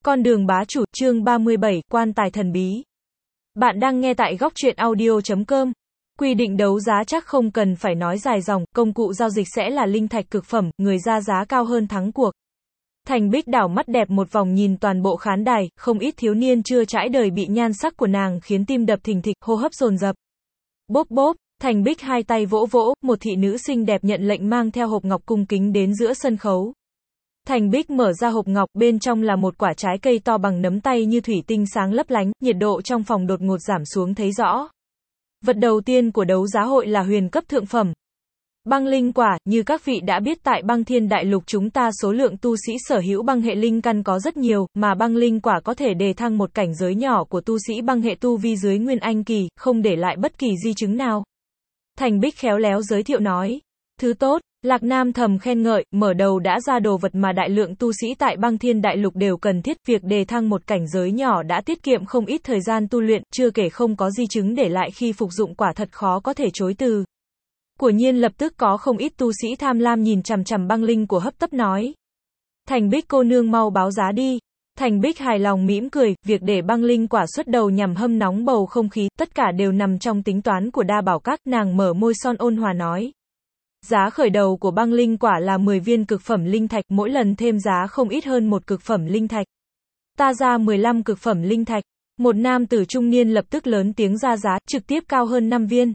Con đường bá chủ, chương 37, quan tài thần bí. Bạn đang nghe tại góc truyện audio.com. Quy định đấu giá chắc không cần phải nói dài dòng, công cụ giao dịch sẽ là linh thạch cực phẩm, người ra giá cao hơn thắng cuộc. Thành Bích đảo mắt đẹp một vòng nhìn toàn bộ khán đài, không ít thiếu niên chưa trải đời bị nhan sắc của nàng khiến tim đập thình thịch, hô hấp dồn dập. Bốp bốp, Thành Bích hai tay vỗ vỗ, một thị nữ xinh đẹp nhận lệnh mang theo hộp ngọc cung kính đến giữa sân khấu. Thành Bích mở ra hộp ngọc, bên trong là một quả trái cây to bằng nắm tay như thủy tinh sáng lấp lánh, nhiệt độ trong phòng đột ngột giảm xuống thấy rõ. Vật đầu tiên của đấu giá hội là huyền cấp thượng phẩm. Băng linh quả, như các vị đã biết tại băng thiên đại lục chúng ta số lượng tu sĩ sở hữu băng hệ linh căn có rất nhiều, mà băng linh quả có thể đề thăng một cảnh giới nhỏ của tu sĩ băng hệ tu vi dưới Nguyên Anh kỳ, không để lại bất kỳ di chứng nào. Thành Bích khéo léo giới thiệu nói. Thứ tốt. Lạc Nam thầm khen ngợi, mở đầu đã ra đồ vật mà đại lượng tu sĩ tại băng thiên đại lục đều cần thiết, việc đề thăng một cảnh giới nhỏ đã tiết kiệm không ít thời gian tu luyện, chưa kể không có di chứng để lại khi phục dụng quả thật khó có thể chối từ. Quả nhiên lập tức có không ít tu sĩ tham lam nhìn chằm chằm băng linh của hấp tấp nói. Thành Bích cô nương mau báo giá đi. Thành Bích hài lòng mỉm cười, việc để băng linh quả xuất đầu nhằm hâm nóng bầu không khí, tất cả đều nằm trong tính toán của Đa Bảo Các, nàng mở môi son ôn hòa nói. Giá khởi đầu của băng linh quả là 10 viên cực phẩm linh thạch, mỗi lần thêm giá không ít hơn một cực phẩm linh thạch. Ta ra 15 cực phẩm linh thạch. Một nam tử trung niên lập tức lớn tiếng ra giá, trực tiếp cao hơn 5 viên.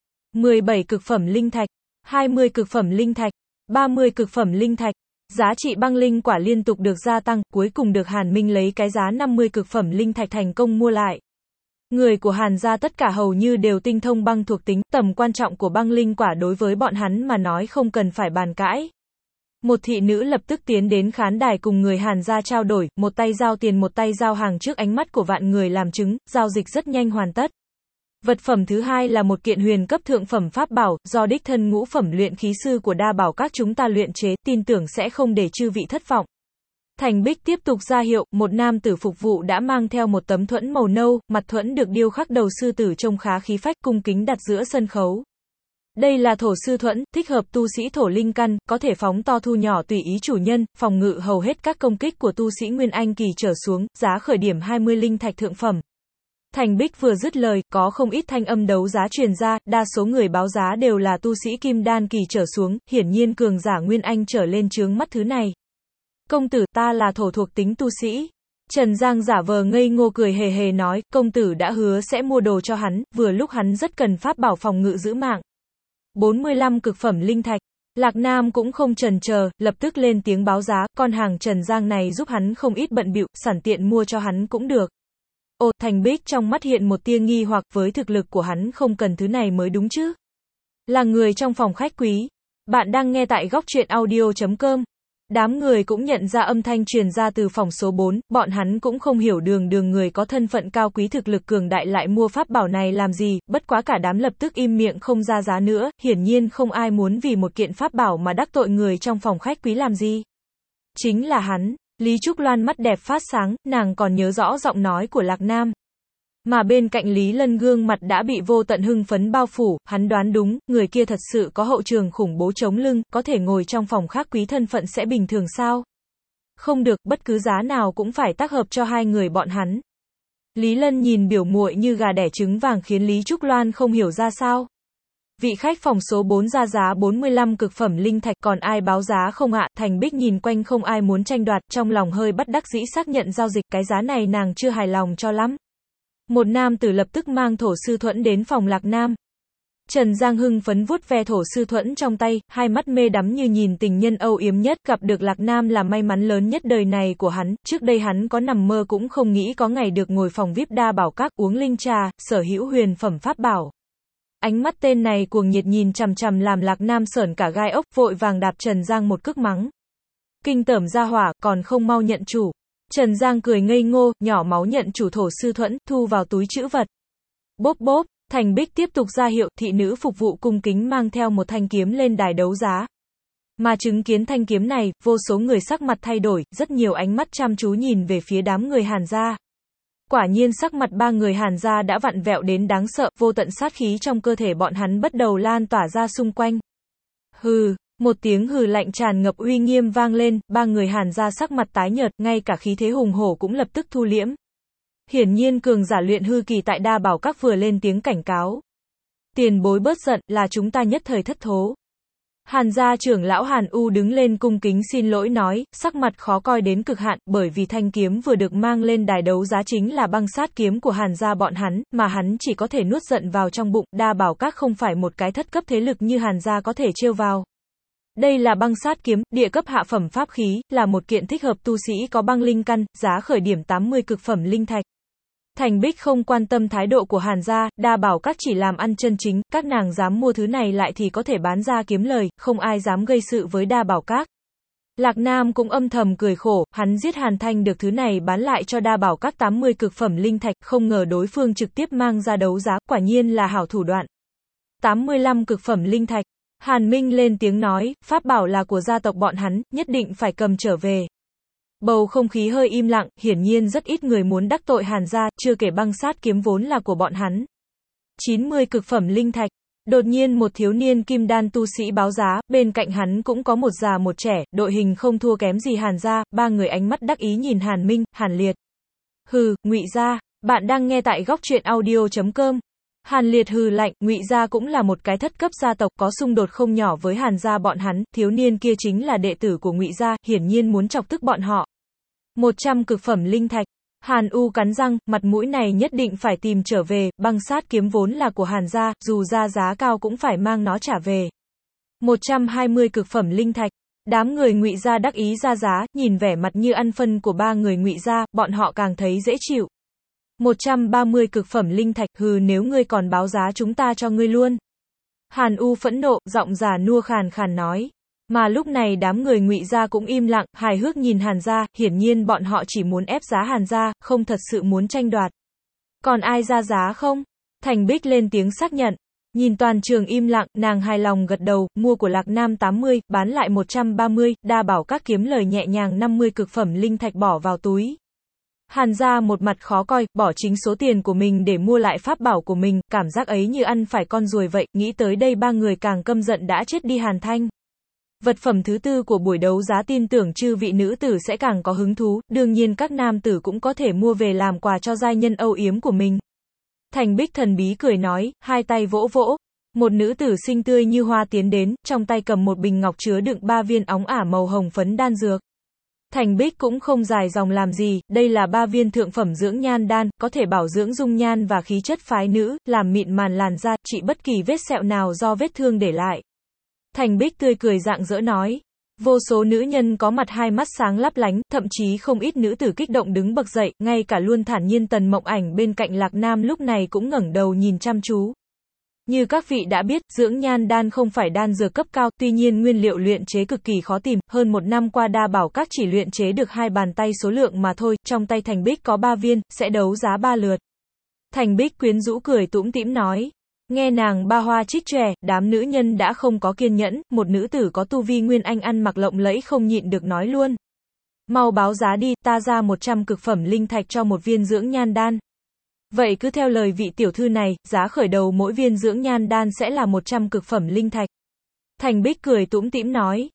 17 cực phẩm linh thạch, 20 cực phẩm linh thạch, 30 cực phẩm linh thạch. Giá trị băng linh quả liên tục được gia tăng, cuối cùng được Hàn Minh lấy cái giá 50 cực phẩm linh thạch thành công mua lại. Người của Hàn gia tất cả hầu như đều tinh thông băng thuộc tính, tầm quan trọng của băng linh quả đối với bọn hắn mà nói không cần phải bàn cãi. Một thị nữ lập tức tiến đến khán đài cùng người Hàn gia trao đổi, một tay giao tiền một tay giao hàng trước ánh mắt của vạn người làm chứng, giao dịch rất nhanh hoàn tất. Vật phẩm thứ hai là một kiện huyền cấp thượng phẩm pháp bảo, do đích thân ngũ phẩm luyện khí sư của Đa Bảo Các chúng ta luyện chế, tin tưởng sẽ không để chư vị thất vọng. Thành Bích tiếp tục ra hiệu, một nam tử phục vụ đã mang theo một tấm thuẫn màu nâu, mặt thuẫn được điêu khắc đầu sư tử trông khá khí phách, cung kính đặt giữa sân khấu. Đây là thổ sư thuẫn, thích hợp tu sĩ thổ linh căn, có thể phóng to thu nhỏ tùy ý chủ nhân, phòng ngự hầu hết các công kích của tu sĩ Nguyên Anh kỳ trở xuống, giá khởi điểm 20 linh thạch thượng phẩm. Thành Bích vừa dứt lời, có không ít thanh âm đấu giá truyền ra, đa số người báo giá đều là tu sĩ kim đan kỳ trở xuống, hiển nhiên cường giả Nguyên Anh trở lên chướng mắt thứ này. Công tử, ta là thổ thuộc tính tu sĩ. Trần Giang giả vờ ngây ngô cười hề hề nói, công tử đã hứa sẽ mua đồ cho hắn, vừa lúc hắn rất cần pháp bảo phòng ngự giữ mạng. 45 cực phẩm linh thạch. Lạc Nam cũng không chần chờ, lập tức lên tiếng báo giá, con hàng Trần Giang này giúp hắn không ít bận bịu, sẵn tiện mua cho hắn cũng được. Ồ, Thành Bích trong mắt hiện một tia nghi hoặc, với thực lực của hắn không cần thứ này mới đúng chứ. Là người trong phòng khách quý. Bạn đang nghe tại góc truyện audio.com. Đám người cũng nhận ra âm thanh truyền ra từ phòng số 4, bọn hắn cũng không hiểu đường người có thân phận cao quý thực lực cường đại lại mua pháp bảo này làm gì, bất quá cả đám lập tức im miệng không ra giá nữa, hiển nhiên không ai muốn vì một kiện pháp bảo mà đắc tội người trong phòng khách quý làm gì. Chính là hắn. Lý Trúc Loan mắt đẹp phát sáng, nàng còn nhớ rõ giọng nói của Lạc Nam. Mà bên cạnh Lý Lân gương mặt đã bị vô tận hưng phấn bao phủ, hắn đoán đúng, người kia thật sự có hậu trường khủng bố chống lưng, có thể ngồi trong phòng khác quý thân phận sẽ bình thường sao? Không được, bất cứ giá nào cũng phải tác hợp cho hai người bọn hắn. Lý Lân nhìn biểu muội như gà đẻ trứng vàng khiến Lý Trúc Loan không hiểu ra sao. Vị khách phòng số 4 ra giá 45 cực phẩm linh thạch, còn ai báo giá không ạ? Thành Bích nhìn quanh không ai muốn tranh đoạt, trong lòng hơi bất đắc dĩ xác nhận giao dịch, cái giá này nàng chưa hài lòng cho lắm. Một nam tử lập tức mang thổ sư thuẫn đến phòng Lạc Nam. Trần Giang hưng phấn vuốt ve thổ sư thuẫn trong tay, hai mắt mê đắm như nhìn tình nhân âu yếm nhất, gặp được Lạc Nam là may mắn lớn nhất đời này của hắn, trước đây hắn có nằm mơ cũng không nghĩ có ngày được ngồi phòng VIP Đa Bảo Các, uống linh trà, sở hữu huyền phẩm pháp bảo. Ánh mắt tên này cuồng nhiệt nhìn chằm chằm làm Lạc Nam sởn cả gai ốc, vội vàng đạp Trần Giang một cước mắng. Kinh tởm ra hỏa, còn không mau nhận chủ. Trần Giang cười ngây ngô, nhỏ máu nhận chủ thổ sư thuẫn, thu vào túi trữ vật. Bốp bốp, Thành Bích tiếp tục ra hiệu, thị nữ phục vụ cung kính mang theo một thanh kiếm lên đài đấu giá. Mà chứng kiến thanh kiếm này, vô số người sắc mặt thay đổi, rất nhiều ánh mắt chăm chú nhìn về phía đám người Hàn gia. Quả nhiên sắc mặt ba người Hàn gia đã vặn vẹo đến đáng sợ, vô tận sát khí trong cơ thể bọn hắn bắt đầu lan tỏa ra xung quanh. Hừ, Một tiếng hừ lạnh tràn ngập uy nghiêm vang lên, ba người Hàn gia sắc mặt tái nhợt, ngay cả khí thế hùng hổ cũng lập tức thu liễm. Hiển nhiên cường giả luyện hư kỳ tại Đa Bảo Các vừa lên tiếng cảnh cáo. Tiền bối bớt giận, là chúng ta nhất thời thất thố. Hàn gia trưởng lão Hàn U đứng lên cung kính xin lỗi nói, sắc mặt khó coi đến cực hạn, bởi vì thanh kiếm vừa được mang lên đài đấu giá chính là băng sát kiếm của Hàn gia bọn hắn, mà hắn chỉ có thể nuốt giận vào trong bụng, Đa Bảo Các không phải một cái thất cấp thế lực như Hàn gia có thể trêu vào. Đây là băng sát kiếm, địa cấp hạ phẩm pháp khí, là một kiện thích hợp tu sĩ có băng linh căn, giá khởi điểm 80 cực phẩm linh thạch. Thành Bích không quan tâm thái độ của Hàn gia, Đa Bảo Các chỉ làm ăn chân chính, các nàng dám mua thứ này lại thì có thể bán ra kiếm lời, không ai dám gây sự với Đa Bảo Các. Lạc Nam cũng âm thầm cười khổ, hắn giết Hàn Thanh được thứ này bán lại cho Đa Bảo Các 80 cực phẩm linh thạch, không ngờ đối phương trực tiếp mang ra đấu giá, quả nhiên là hảo thủ đoạn. 85 cực phẩm linh thạch. Hàn Minh lên tiếng nói, pháp bảo là của gia tộc bọn hắn, nhất định phải cầm trở về. Bầu không khí hơi im lặng, hiển nhiên rất ít người muốn đắc tội Hàn gia, chưa kể băng sát kiếm vốn là của bọn hắn. 90 cực phẩm linh thạch. Đột nhiên một thiếu niên kim đan tu sĩ báo giá, bên cạnh hắn cũng có một già một trẻ, đội hình không thua kém gì Hàn gia, ba người ánh mắt đắc ý nhìn Hàn Minh, Hàn Liệt. Hừ, Ngụy gia, bạn đang nghe tại góc truyện audio.com. Hàn Liệt hừ lạnh, Ngụy gia cũng là một cái thất cấp gia tộc có xung đột không nhỏ với Hàn gia bọn hắn, thiếu niên kia chính là đệ tử của Ngụy gia, hiển nhiên muốn chọc tức bọn họ. 100 cực phẩm linh thạch. Hàn U cắn răng, mặt mũi này nhất định phải tìm trở về, băng sát kiếm vốn là của Hàn gia, dù ra giá cao cũng phải mang nó trả về. 120 cực phẩm linh thạch. Đám người Ngụy gia đắc ý ra giá, nhìn vẻ mặt như ăn phân của ba người Ngụy gia, bọn họ càng thấy dễ chịu. 130 cực phẩm linh thạch, hừ, nếu ngươi còn báo giá chúng ta cho ngươi luôn. Hàn U phẫn nộ, giọng già nua khàn khàn nói. Mà lúc này đám người Ngụy gia cũng im lặng, hài hước nhìn Hàn gia, hiển nhiên bọn họ chỉ muốn ép giá Hàn gia, không thật sự muốn tranh đoạt. Còn ai ra giá không? Thành Bích lên tiếng xác nhận. Nhìn toàn trường im lặng, nàng hài lòng gật đầu, mua của Lạc Nam 80, bán lại 130, Đa Bảo Các kiếm lời nhẹ nhàng 50 cực phẩm linh thạch bỏ vào túi. Hàn gia một mặt khó coi, bỏ chính số tiền của mình để mua lại pháp bảo của mình, cảm giác ấy như ăn phải con ruồi vậy, nghĩ tới đây ba người càng căm giận đã chết đi Hàn Thanh. Vật phẩm thứ tư của buổi đấu giá tin tưởng chư vị nữ tử sẽ càng có hứng thú, đương nhiên các nam tử cũng có thể mua về làm quà cho giai nhân âu yếm của mình. Thành Bích thần bí cười nói, hai tay vỗ vỗ. Một nữ tử xinh tươi như hoa tiến đến, trong tay cầm một bình ngọc chứa đựng 3 viên óng ả màu hồng phấn đan dược. Thành Bích cũng không dài dòng làm gì, đây là 3 viên thượng phẩm dưỡng nhan đan, có thể bảo dưỡng dung nhan và khí chất phái nữ, làm mịn màn làn da, trị bất kỳ vết sẹo nào do vết thương để lại. Thành Bích tươi cười rạng rỡ nói. Vô số nữ nhân có mặt hai mắt sáng lấp lánh, thậm chí không ít nữ tử kích động đứng bật dậy, ngay cả luôn thản nhiên Tần Mộng Ảnh bên cạnh Lạc Nam lúc này cũng ngẩng đầu nhìn chăm chú. Như các vị đã biết, dưỡng nhan đan không phải đan dược cấp cao, tuy nhiên nguyên liệu luyện chế cực kỳ khó tìm, hơn một năm qua Đa Bảo Các chỉ luyện chế được 2 bàn tay số lượng mà thôi, trong tay Thành Bích có 3 viên, sẽ đấu giá 3 lượt. Thành Bích quyến rũ cười tủm tỉm nói. Nghe nàng ba hoa trích tròe, đám nữ nhân đã không có kiên nhẫn, một nữ tử có tu vi nguyên anh ăn mặc lộng lẫy không nhịn được nói luôn. Mau báo giá đi, ta ra 100 cực phẩm linh thạch cho một viên dưỡng nhan đan. Vậy cứ theo lời vị tiểu thư này, giá khởi đầu mỗi viên dưỡng nhan đan sẽ là 100 cực phẩm linh thạch. Thành Bích cười tủm tỉm nói.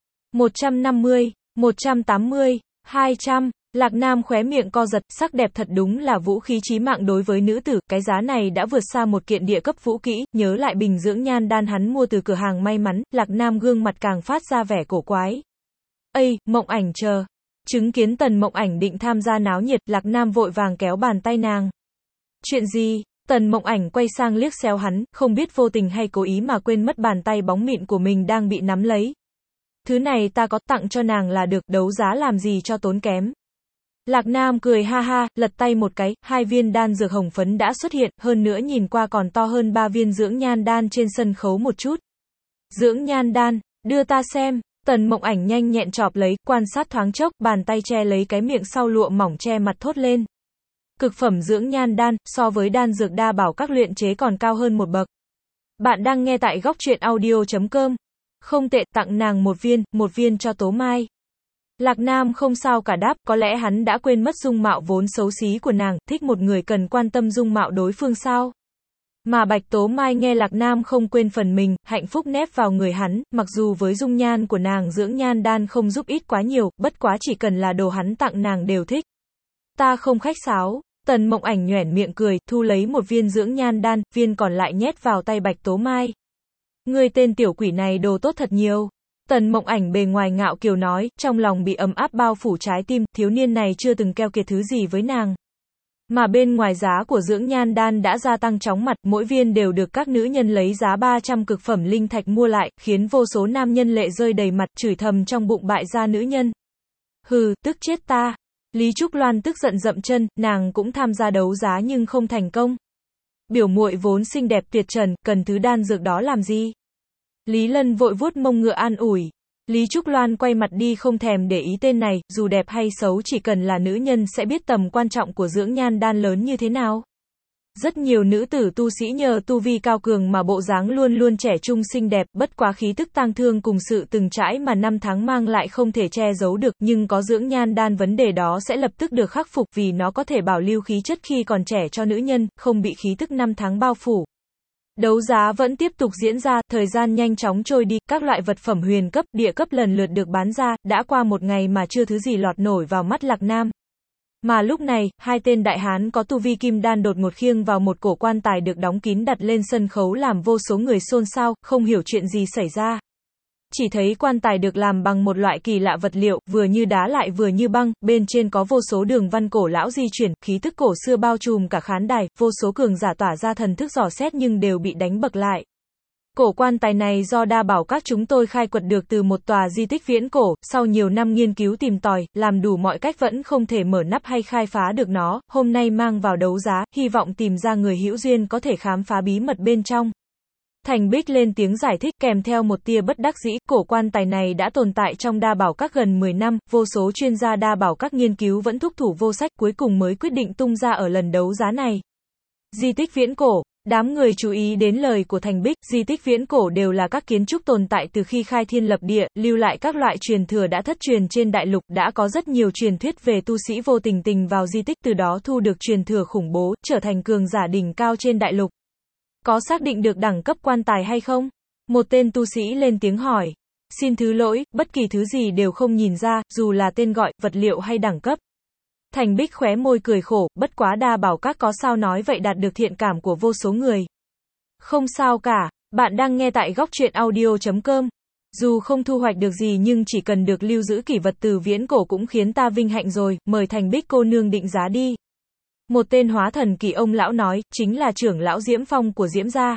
150, 180, 200. Lạc Nam khóe miệng co giật, sắc đẹp thật đúng là vũ khí chí mạng đối với nữ tử, cái giá này đã vượt xa một kiện địa cấp vũ kỹ, nhớ lại bình dưỡng nhan đan hắn mua từ cửa hàng may mắn, Lạc Nam gương mặt càng phát ra vẻ cổ quái. Ây, Mộng Ảnh chờ. Chứng kiến Tần Mộng Ảnh định tham gia náo nhiệt, Lạc Nam vội vàng kéo bàn tay nàng. Chuyện gì? Tần Mộng Ảnh quay sang liếc xéo hắn, không biết vô tình hay cố ý mà quên mất bàn tay bóng mịn của mình đang bị nắm lấy. Thứ này ta có tặng cho nàng là được, đấu giá làm gì cho tốn kém. Lạc Nam cười ha ha, lật tay một cái, 2 viên đan dược hồng phấn đã xuất hiện, hơn nữa nhìn qua còn to hơn 3 viên dưỡng nhan đan trên sân khấu một chút. Dưỡng nhan đan, đưa ta xem. Tần Mộng Ảnh nhanh nhẹn chọp lấy, quan sát thoáng chốc, bàn tay che lấy cái miệng sau lụa mỏng che mặt thốt lên. Cực phẩm dưỡng nhan đan, so với đan dược Đa Bảo Các luyện chế còn cao hơn một bậc. Bạn đang nghe tại góc truyện audio.com. Không tệ, tặng nàng một viên cho Tố Mai. Lạc Nam không sao cả đáp, có lẽ hắn đã quên mất dung mạo vốn xấu xí của nàng, thích một người cần quan tâm dung mạo đối phương sao. Mà Bạch Tố Mai nghe Lạc Nam không quên phần mình, hạnh phúc nép vào người hắn, mặc dù với dung nhan của nàng dưỡng nhan đan không giúp ít quá nhiều, bất quá chỉ cần là đồ hắn tặng nàng đều thích. Ta không khách sáo. Tần Mộng Ảnh nhoẻn miệng cười, thu lấy một viên dưỡng nhan đan, viên còn lại nhét vào tay Bạch Tố Mai. Ngươi tên tiểu quỷ này đồ tốt thật nhiều. Tần Mộng Ảnh bề ngoài ngạo kiều nói, trong lòng bị ấm áp bao phủ trái tim, thiếu niên này chưa từng keo kiệt thứ gì với nàng. Mà bên ngoài giá của dưỡng nhan đan đã gia tăng chóng mặt, mỗi viên đều được các nữ nhân lấy giá 300 cực phẩm linh thạch mua lại, khiến vô số nam nhân lệ rơi đầy mặt, chửi thầm trong bụng bại gia nữ nhân. Hừ, tức chết ta. Lý Trúc Loan tức giận dậm chân, nàng cũng tham gia đấu giá nhưng không thành công. Biểu muội vốn xinh đẹp tuyệt trần, cần thứ đan dược đó làm gì? Lý Lân vội vuốt mông ngựa an ủi. Lý Trúc Loan quay mặt đi không thèm để ý tên này, dù đẹp hay xấu chỉ cần là nữ nhân sẽ biết tầm quan trọng của dưỡng nhan đan lớn như thế nào. Rất nhiều nữ tử tu sĩ nhờ tu vi cao cường mà bộ dáng luôn luôn trẻ trung xinh đẹp, bất quá khí tức tang thương cùng sự từng trải mà năm tháng mang lại không thể che giấu được, nhưng có dưỡng nhan đan vấn đề đó sẽ lập tức được khắc phục vì nó có thể bảo lưu khí chất khi còn trẻ cho nữ nhân, không bị khí tức năm tháng bao phủ. Đấu giá vẫn tiếp tục diễn ra, thời gian nhanh chóng trôi đi, các loại vật phẩm huyền cấp, địa cấp lần lượt được bán ra, đã qua một ngày mà chưa thứ gì lọt nổi vào mắt Lạc Nam. Mà lúc này, hai tên đại hán có tu vi kim đan đột ngột khiêng vào một cổ quan tài được đóng kín đặt lên sân khấu làm vô số người xôn xao, không hiểu chuyện gì xảy ra. Chỉ thấy quan tài được làm bằng một loại kỳ lạ vật liệu, vừa như đá lại vừa như băng, bên trên có vô số đường văn cổ lão di chuyển, khí tức cổ xưa bao trùm cả khán đài, vô số cường giả tỏa ra thần thức dò xét nhưng đều bị đánh bật lại. Cổ quan tài này do Đa Bảo Các chúng tôi khai quật được từ một tòa di tích viễn cổ, sau nhiều năm nghiên cứu tìm tòi, làm đủ mọi cách vẫn không thể mở nắp hay khai phá được nó, hôm nay mang vào đấu giá, hy vọng tìm ra người hữu duyên có thể khám phá bí mật bên trong. Thành Bích lên tiếng giải thích kèm theo một tia bất đắc dĩ, cổ quan tài này đã tồn tại trong Đa Bảo Các gần 10 năm, vô số chuyên gia Đa Bảo Các nghiên cứu vẫn thúc thủ vô sách, cuối cùng mới quyết định tung ra ở lần đấu giá này. Di tích viễn cổ. Đám người chú ý đến lời của Thành Bích, di tích viễn cổ đều là các kiến trúc tồn tại từ khi khai thiên lập địa, lưu lại các loại truyền thừa đã thất truyền trên đại lục, đã có rất nhiều truyền thuyết về tu sĩ vô tình tình vào di tích từ đó thu được truyền thừa khủng bố, trở thành cường giả đỉnh cao trên đại lục. Có xác định được đẳng cấp quan tài hay không? Một tên tu sĩ lên tiếng hỏi. Xin thứ lỗi, bất kỳ thứ gì đều không nhìn ra, dù là tên gọi, vật liệu hay đẳng cấp. Thành Bích khóe môi cười khổ, bất quá Đa Bảo Các có sao nói vậy đạt được thiện cảm của vô số người. Không sao cả, bạn đang nghe tại góc truyện audio.com. Dù không thu hoạch được gì nhưng chỉ cần được lưu giữ kỷ vật từ viễn cổ cũng khiến ta vinh hạnh rồi, mời Thành Bích cô nương định giá đi. Một tên hóa thần kỳ ông lão nói, chính là trưởng lão Diễm Phong của Diễm gia.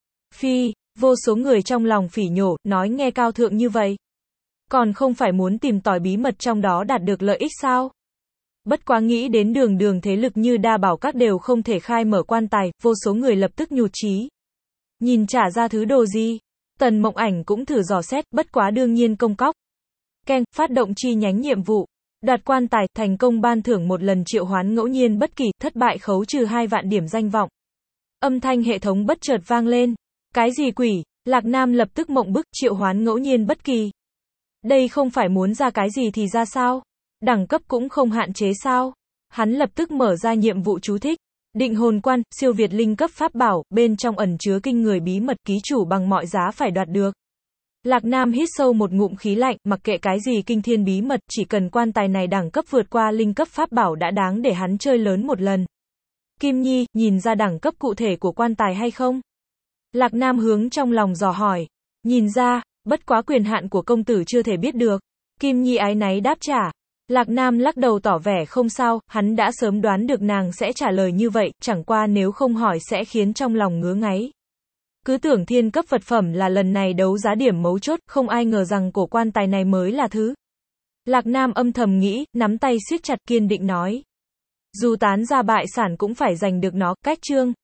Phi, vô số người trong lòng phỉ nhổ, nói nghe cao thượng như vậy. Còn không phải muốn tìm tòi bí mật trong đó đạt được lợi ích sao? Bất quá nghĩ đến đường thế lực như Đa Bảo Các đều không thể khai mở quan tài, vô số người lập tức nhụt chí. Nhìn trả ra thứ đồ gì? Tần Mộng Ảnh cũng thử dò xét, bất quá đương nhiên công cóc. Keng, phát động chi nhánh nhiệm vụ. Đoạt quan tài, thành công ban thưởng một lần triệu hoán ngẫu nhiên bất kỳ, thất bại khấu trừ 2 vạn điểm danh vọng. Âm thanh hệ thống bất chợt vang lên. Cái gì quỷ? Lạc Nam lập tức mộng bức, triệu hoán ngẫu nhiên bất kỳ. Đây không phải muốn ra cái gì thì ra sao? Đẳng cấp cũng không hạn chế sao? Hắn lập tức mở ra nhiệm vụ chú thích. Định hồn quan, siêu việt linh cấp pháp bảo, bên trong ẩn chứa kinh người bí mật, ký chủ bằng mọi giá phải đoạt được. Lạc Nam hít sâu một ngụm khí lạnh, mặc kệ cái gì kinh thiên bí mật, chỉ cần quan tài này đẳng cấp vượt qua linh cấp pháp bảo đã đáng để hắn chơi lớn một lần. Kim Nhi, nhìn ra đẳng cấp cụ thể của quan tài hay không? Lạc Nam hướng trong lòng dò hỏi. Nhìn ra, bất quá quyền hạn của công tử chưa thể biết được. Kim Nhi áy náy đáp trả. Lạc Nam lắc đầu tỏ vẻ không sao, hắn đã sớm đoán được nàng sẽ trả lời như vậy, chẳng qua nếu không hỏi sẽ khiến trong lòng ngứa ngáy. Cứ tưởng thiên cấp vật phẩm là lần này đấu giá điểm mấu chốt, không ai ngờ rằng cổ quan tài này mới là thứ. Lạc Nam âm thầm nghĩ, nắm tay siết chặt kiên định nói. Dù tán ra bại sản cũng phải giành được nó, cách chương.